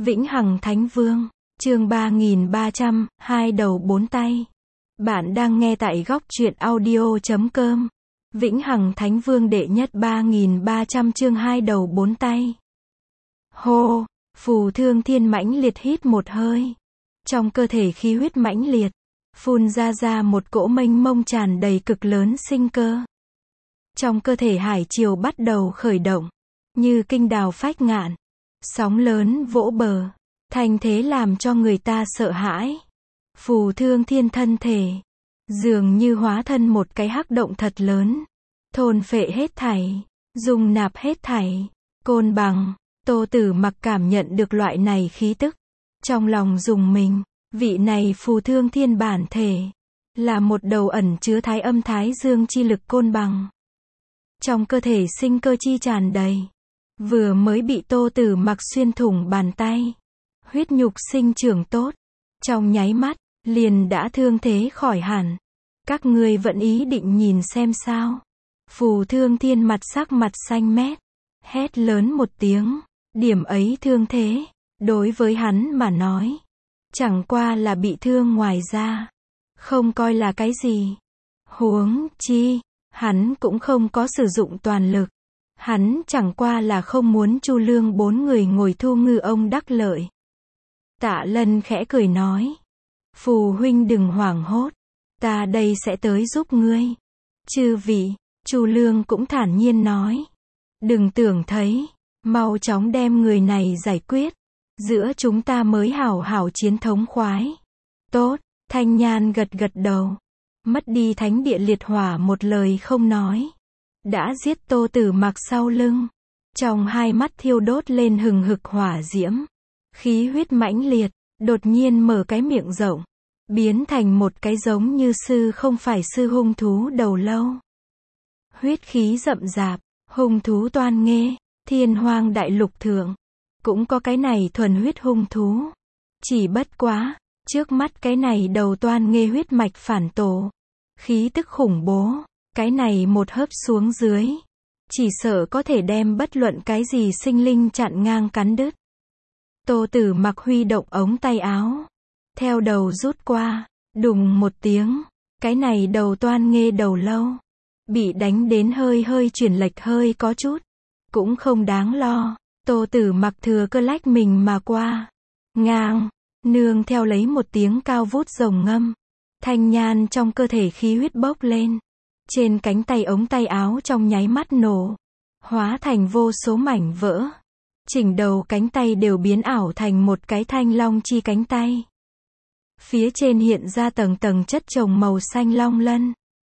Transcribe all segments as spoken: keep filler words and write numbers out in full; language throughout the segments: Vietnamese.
Vĩnh Hằng Thánh Vương, chương ba nghìn ba trăm, hai đầu bốn tay. Bạn đang nghe tại góc truyện audio chấm com. Vĩnh Hằng Thánh Vương đệ nhất ba nghìn ba trăm chương hai đầu bốn tay. Hô, Phù Thương Thiên mãnh liệt hít một hơi. Trong cơ thể khí huyết mãnh liệt, phun ra ra một cỗ mênh mông tràn đầy cực lớn sinh cơ. Trong cơ thể hải triều bắt đầu khởi động, như kinh đào phách ngạn. Sóng lớn vỗ bờ, thành thế làm cho người ta sợ hãi. Phù Thương Thiên thân thể, dường như hóa thân một cái hắc động thật lớn, thôn phệ hết thảy, dung nạp hết thảy. Côn Bằng, Tô Tử Mặc cảm nhận được loại này khí tức, trong lòng rùng mình. Vị này Phù Thương Thiên bản thể, là một đầu ẩn chứa thái âm thái dương chi lực côn bằng. Trong cơ thể sinh cơ chi tràn đầy, vừa mới bị Tô Tử Mặc xuyên thủng bàn tay, huyết nhục sinh trưởng tốt, trong nháy mắt, liền đã thương thế khỏi hẳn. Các ngươi vẫn ý định nhìn xem sao? Phù Thương Thiên mặt sắc mặt xanh mét, hét lớn một tiếng, điểm ấy thương thế, đối với hắn mà nói, chẳng qua là bị thương ngoài da, không coi là cái gì. Huống chi, hắn cũng không có sử dụng toàn lực. Hắn chẳng qua là không muốn Chu Lương bốn người ngồi thu ngư ông đắc lợi. Tạ Lân khẽ cười nói, Phù huynh đừng hoảng hốt, ta đây sẽ tới giúp ngươi. Chư vị, Chu Lương cũng thản nhiên nói, đừng tưởng thấy, mau chóng đem người này giải quyết, giữa chúng ta mới hảo hảo chiến thống khoái. Tốt, Thanh Nhan gật gật đầu, mất đi thánh địa liệt hỏa một lời không nói. Đã giết Tô Tử Mặc sau lưng, trong hai mắt thiêu đốt lên hừng hực hỏa diễm, khí huyết mãnh liệt, đột nhiên mở cái miệng rộng, biến thành một cái giống như sư không phải sư hung thú đầu lâu. Huyết khí rậm rạp, hung thú toan nghê, Thiên Hoang đại lục thượng, cũng có cái này thuần huyết hung thú. Chỉ bất quá, trước mắt cái này đầu toan nghê huyết mạch phản tổ, khí tức khủng bố. Cái này một hớp xuống dưới, chỉ sợ có thể đem bất luận cái gì sinh linh chặn ngang cắn đứt. Tô Tử Mặc huy động ống tay áo, theo đầu rút qua, đùng một tiếng, cái này đầu toan nghê đầu lâu, bị đánh đến hơi hơi chuyển lệch hơi có chút, cũng không đáng lo. Tô Tử Mặc thừa cơ lách mình mà qua, ngang, nương theo lấy một tiếng cao vút rồng ngâm, Thanh Nhan trong cơ thể khí huyết bốc lên. Trên cánh tay ống tay áo trong nháy mắt nổ, hóa thành vô số mảnh vỡ. Chỉnh đầu cánh tay đều biến ảo thành một cái thanh long chi cánh tay. Phía trên hiện ra tầng tầng chất chồng màu xanh long lân,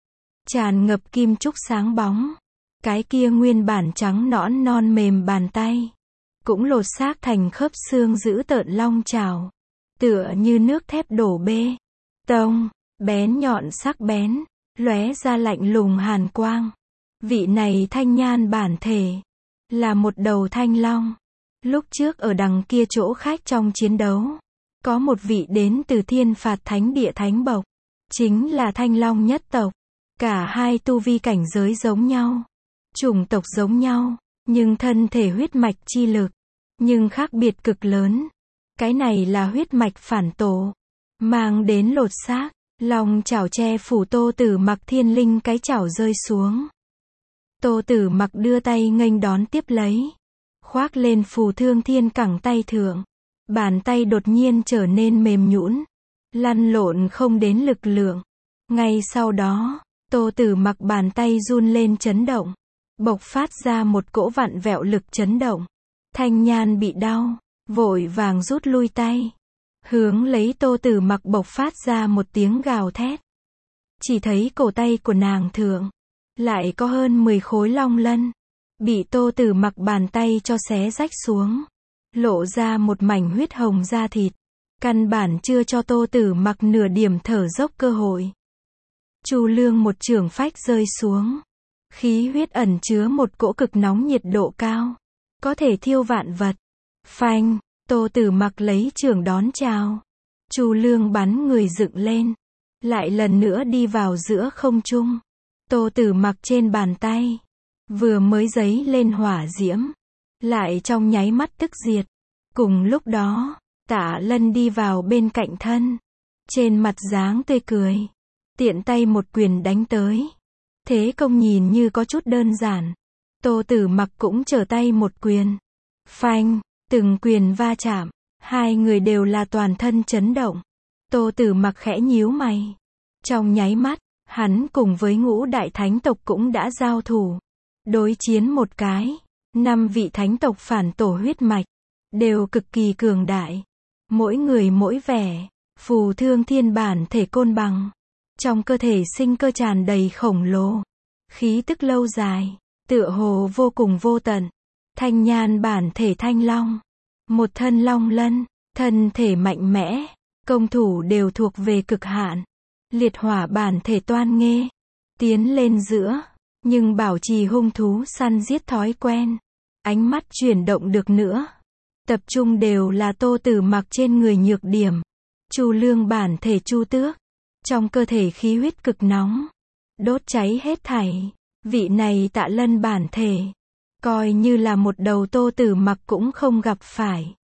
tràn ngập kim trúc sáng bóng. Cái kia nguyên bản trắng nõn non mềm bàn tay, cũng lột xác thành khớp xương dữ tợn long trảo, tựa như nước thép đổ bê tông, bén nhọn sắc bén, lóe ra lạnh lùng hàn quang. Vị này Thanh Nhan bản thể, là một đầu thanh long. Lúc trước ở đằng kia chỗ khách trong chiến đấu, có một vị đến từ Thiên Phạt Thánh Địa Thánh Bộc, chính là Thanh Long nhất tộc. Cả hai tu vi cảnh giới giống nhau, chủng tộc giống nhau, nhưng thân thể huyết mạch chi lực, nhưng khác biệt cực lớn. Cái này là huyết mạch phản tổ, mang đến lột xác. Long chảo che phủ Tô Tử Mặc thiên linh cái chảo rơi xuống. Tô Tử Mặc đưa tay nghênh đón tiếp lấy, khoác lên Phù Thương Thiên cẳng tay thượng. Bàn tay đột nhiên trở nên mềm nhũn, lăn lộn không đến lực lượng. Ngay sau đó, Tô Tử Mặc bàn tay run lên chấn động, bộc phát ra một cỗ vặn vẹo lực chấn động. Thanh Nhan bị đau, vội vàng rút lui tay, hướng lấy Tô Tử Mặc bộc phát ra một tiếng gào thét. Chỉ thấy cổ tay của nàng thượng, lại có hơn mười khối long lân, bị Tô Tử Mặc bàn tay cho xé rách xuống, lộ ra một mảnh huyết hồng da thịt, căn bản chưa cho Tô Tử Mặc nửa điểm thở dốc cơ hội. Chu Lương một chưởng phách rơi xuống, khí huyết ẩn chứa một cỗ cực nóng nhiệt độ cao, có thể thiêu vạn vật. Phanh! Tô Tử Mặc lấy chưởng đón chào. Chu Lương bắn người dựng lên, lại lần nữa đi vào giữa không trung. Tô Tử Mặc trên bàn tay, vừa mới giấy lên hỏa diễm, lại trong nháy mắt tức diệt. Cùng lúc đó, Tạ Lân đi vào bên cạnh thân. Trên mặt dáng tươi cười. Tiện tay một quyền đánh tới. Thế công nhìn như có chút đơn giản. Tô Tử Mặc cũng trở tay một quyền. Phanh, từng quyền va chạm. Hai người đều là toàn thân chấn động. Tô Tử Mặc khẽ nhíu mày. Trong nháy mắt, hắn cùng với ngũ đại thánh tộc cũng đã giao thủ. Đối chiến một cái. Năm vị thánh tộc phản tổ huyết mạch. Đều cực kỳ cường đại. Mỗi người mỗi vẻ. Phù Thương Thiên bản thể côn bằng. Trong cơ thể sinh cơ tràn đầy khổng lồ. Khí tức lâu dài. Tựa hồ vô cùng vô tận. Thanh Nhan bản thể thanh long. Một thân long lân. Thân thể mạnh mẽ. Công thủ đều thuộc về cực hạn. Liệt hỏa bản thể toan nghê. Tiến lên giữa. Nhưng bảo trì hung thú săn giết thói quen. Ánh mắt chuyển động được nữa. Tập trung đều là Tô Tử Mặc trên người nhược điểm. Chu Lương bản thể Chu Tước. Trong cơ thể khí huyết cực nóng. Đốt cháy hết thảy. Vị này Tạ Lân bản thể. Coi như là một đầu Tô Tử Mặc cũng không gặp phải.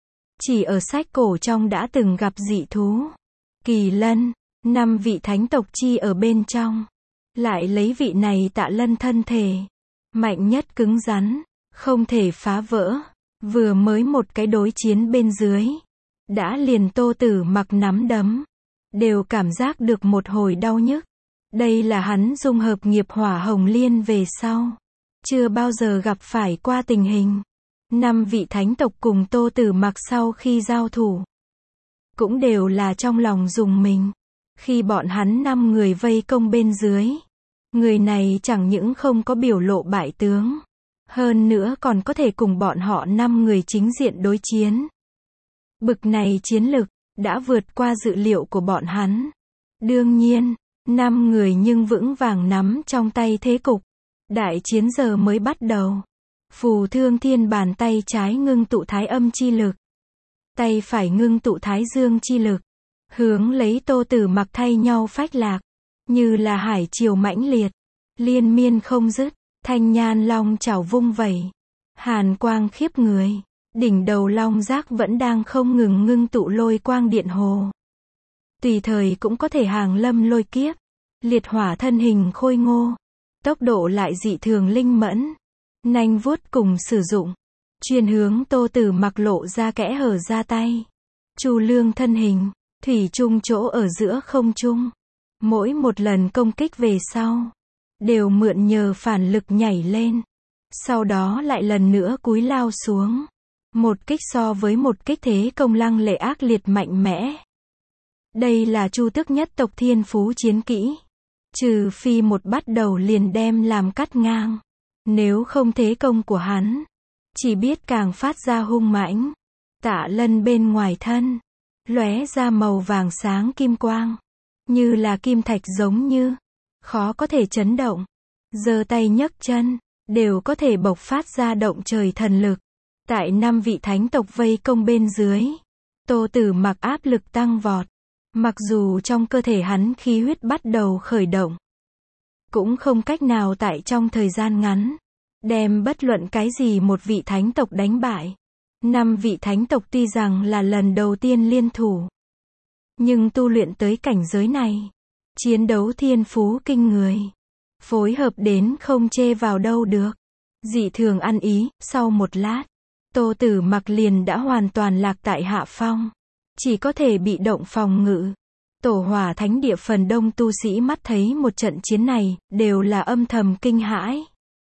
Chỉ ở sách cổ trong đã từng gặp dị thú. Kỳ lân. Năm vị thánh tộc chi ở bên trong. Lại lấy vị này Tạ Lân thân thể. Mạnh nhất cứng rắn. Không thể phá vỡ. Vừa mới một cái đối chiến bên dưới. Đã liền Tô Tử Mặc nắm đấm. Đều cảm giác được một hồi đau nhức. Đây là hắn dung hợp nghiệp hỏa hồng liên về sau. Chưa bao giờ gặp phải qua tình hình. Năm vị thánh tộc cùng Tô Tử Mặc sau khi giao thủ. Cũng đều là trong lòng dùng mình. Khi bọn hắn năm người vây công bên dưới. Người này chẳng những không có biểu lộ bại tướng. Hơn nữa còn có thể cùng bọn họ năm người chính diện đối chiến. Bực này chiến lực, đã vượt qua dự liệu của bọn hắn. Đương nhiên, năm người nhưng vững vàng nắm trong tay thế cục. Đại chiến giờ mới bắt đầu. Phù Thương Thiên bàn tay trái ngưng tụ thái âm chi lực. Tay phải ngưng tụ thái dương chi lực. Hướng lấy Tô Tử Mặc thay nhau phách lạc. Như là hải triều mãnh liệt. Liên miên không dứt. Thanh Nhan long chảo vung vẩy. Hàn quang khiếp người. Đỉnh đầu long giác vẫn đang không ngừng ngưng tụ lôi quang điện hồ. Tùy thời cũng có thể hàng lâm lôi kiếp. Liệt hỏa thân hình khôi ngô. Tốc độ lại dị thường linh mẫn. Nanh vuốt cùng sử dụng. Chuyên hướng Tô Tử Mặc lộ ra kẽ hở ra tay. Chu Lương thân hình. Thủy chung chỗ ở giữa không trung. Mỗi một lần công kích về sau. Đều mượn nhờ phản lực nhảy lên. Sau đó lại lần nữa cúi lao xuống. Một kích so với một kích thế công lăng lệ ác liệt mạnh mẽ. Đây là Chu Tước nhất tộc thiên phú chiến kỹ. Trừ phi một bắt đầu liền đem làm cắt ngang. Nếu không thế công của hắn. Chỉ biết càng phát ra hung mãnh. Tạ Lân bên ngoài thân. Lóe ra màu vàng sáng kim quang. Như là kim thạch giống như. Khó có thể chấn động. Giơ tay nhấc chân. Đều có thể bộc phát ra động trời thần lực. Tại năm vị thánh tộc vây công bên dưới. Tô Tử Mặc áp lực tăng vọt. Mặc dù trong cơ thể hắn khí huyết bắt đầu khởi động. Cũng không cách nào tại trong thời gian ngắn. Đem bất luận cái gì một vị thánh tộc đánh bại. Năm vị thánh tộc tuy rằng là lần đầu tiên liên thủ. Nhưng tu luyện tới cảnh giới này. Chiến đấu thiên phú kinh người. Phối hợp đến không chê vào đâu được. Dị thường ăn ý, sau một lát. Tô Tử Mặc liền đã hoàn toàn lạc tại hạ phong. Chỉ có thể bị động phòng ngự. Tổ Hỏa Thánh Địa phần đông tu sĩ mắt thấy một trận chiến này, đều là âm thầm kinh hãi.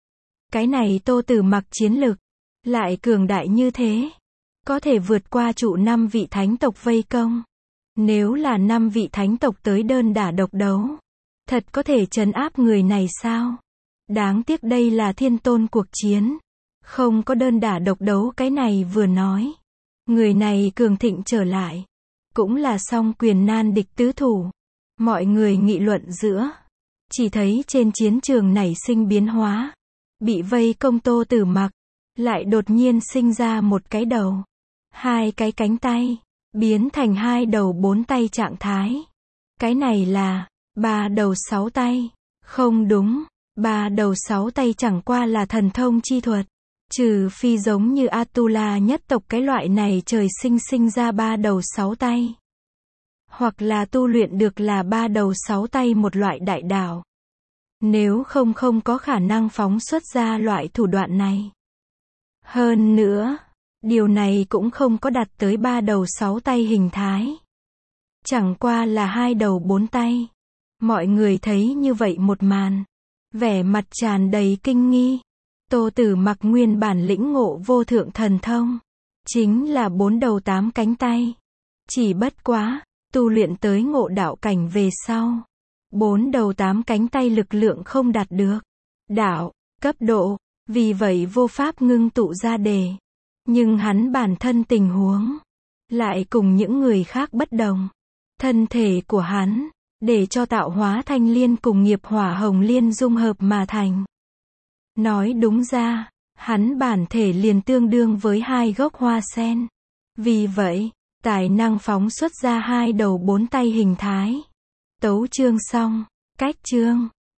Cái này Tô Tử Mặc chiến lực, lại cường đại như thế. Có thể vượt qua trụ năm vị thánh tộc vây công. Nếu là năm vị thánh tộc tới đơn đả độc đấu. Thật có thể trấn áp người này sao? Đáng tiếc đây là thiên tôn cuộc chiến. Không có đơn đả độc đấu cái này vừa nói. Người này cường thịnh trở lại. Cũng là song quyền nan địch tứ thủ. Mọi người nghị luận giữa. Chỉ thấy trên chiến trường nảy sinh biến hóa. Bị vây công Tô Tử Mặc. Lại đột nhiên sinh ra một cái đầu. Hai cái cánh tay. Biến thành hai đầu bốn tay trạng thái. Cái này là ba đầu sáu tay. Không đúng. Ba đầu sáu tay chẳng qua là thần thông chi thuật. Trừ phi giống như Atula nhất tộc cái loại này trời sinh sinh ra ba đầu sáu tay. Hoặc là tu luyện được là ba đầu sáu tay một loại đại đạo. Nếu không không có khả năng phóng xuất ra loại thủ đoạn này. Hơn nữa, điều này cũng không có đạt tới ba đầu sáu tay hình thái. Chẳng qua là hai đầu bốn tay. Mọi người thấy như vậy một màn. Vẻ mặt tràn đầy kinh nghi. Tô Tử Mặc nguyên bản lĩnh ngộ vô thượng thần thông. Chính là bốn đầu tám cánh tay. Chỉ bất quá, tu luyện tới ngộ đạo cảnh về sau. Bốn đầu tám cánh tay lực lượng không đạt được. Đạo, cấp độ, vì vậy vô pháp ngưng tụ ra đề. Nhưng hắn bản thân tình huống, lại cùng những người khác bất đồng. Thân thể của hắn, để cho tạo hóa thanh liên cùng nghiệp hỏa hồng liên dung hợp mà thành. Nói đúng ra, hắn bản thể liền tương đương với hai gốc hoa sen. Vì vậy, tài năng phóng xuất ra hai đầu bốn tay hình thái. Tấu chương xong. Cách chương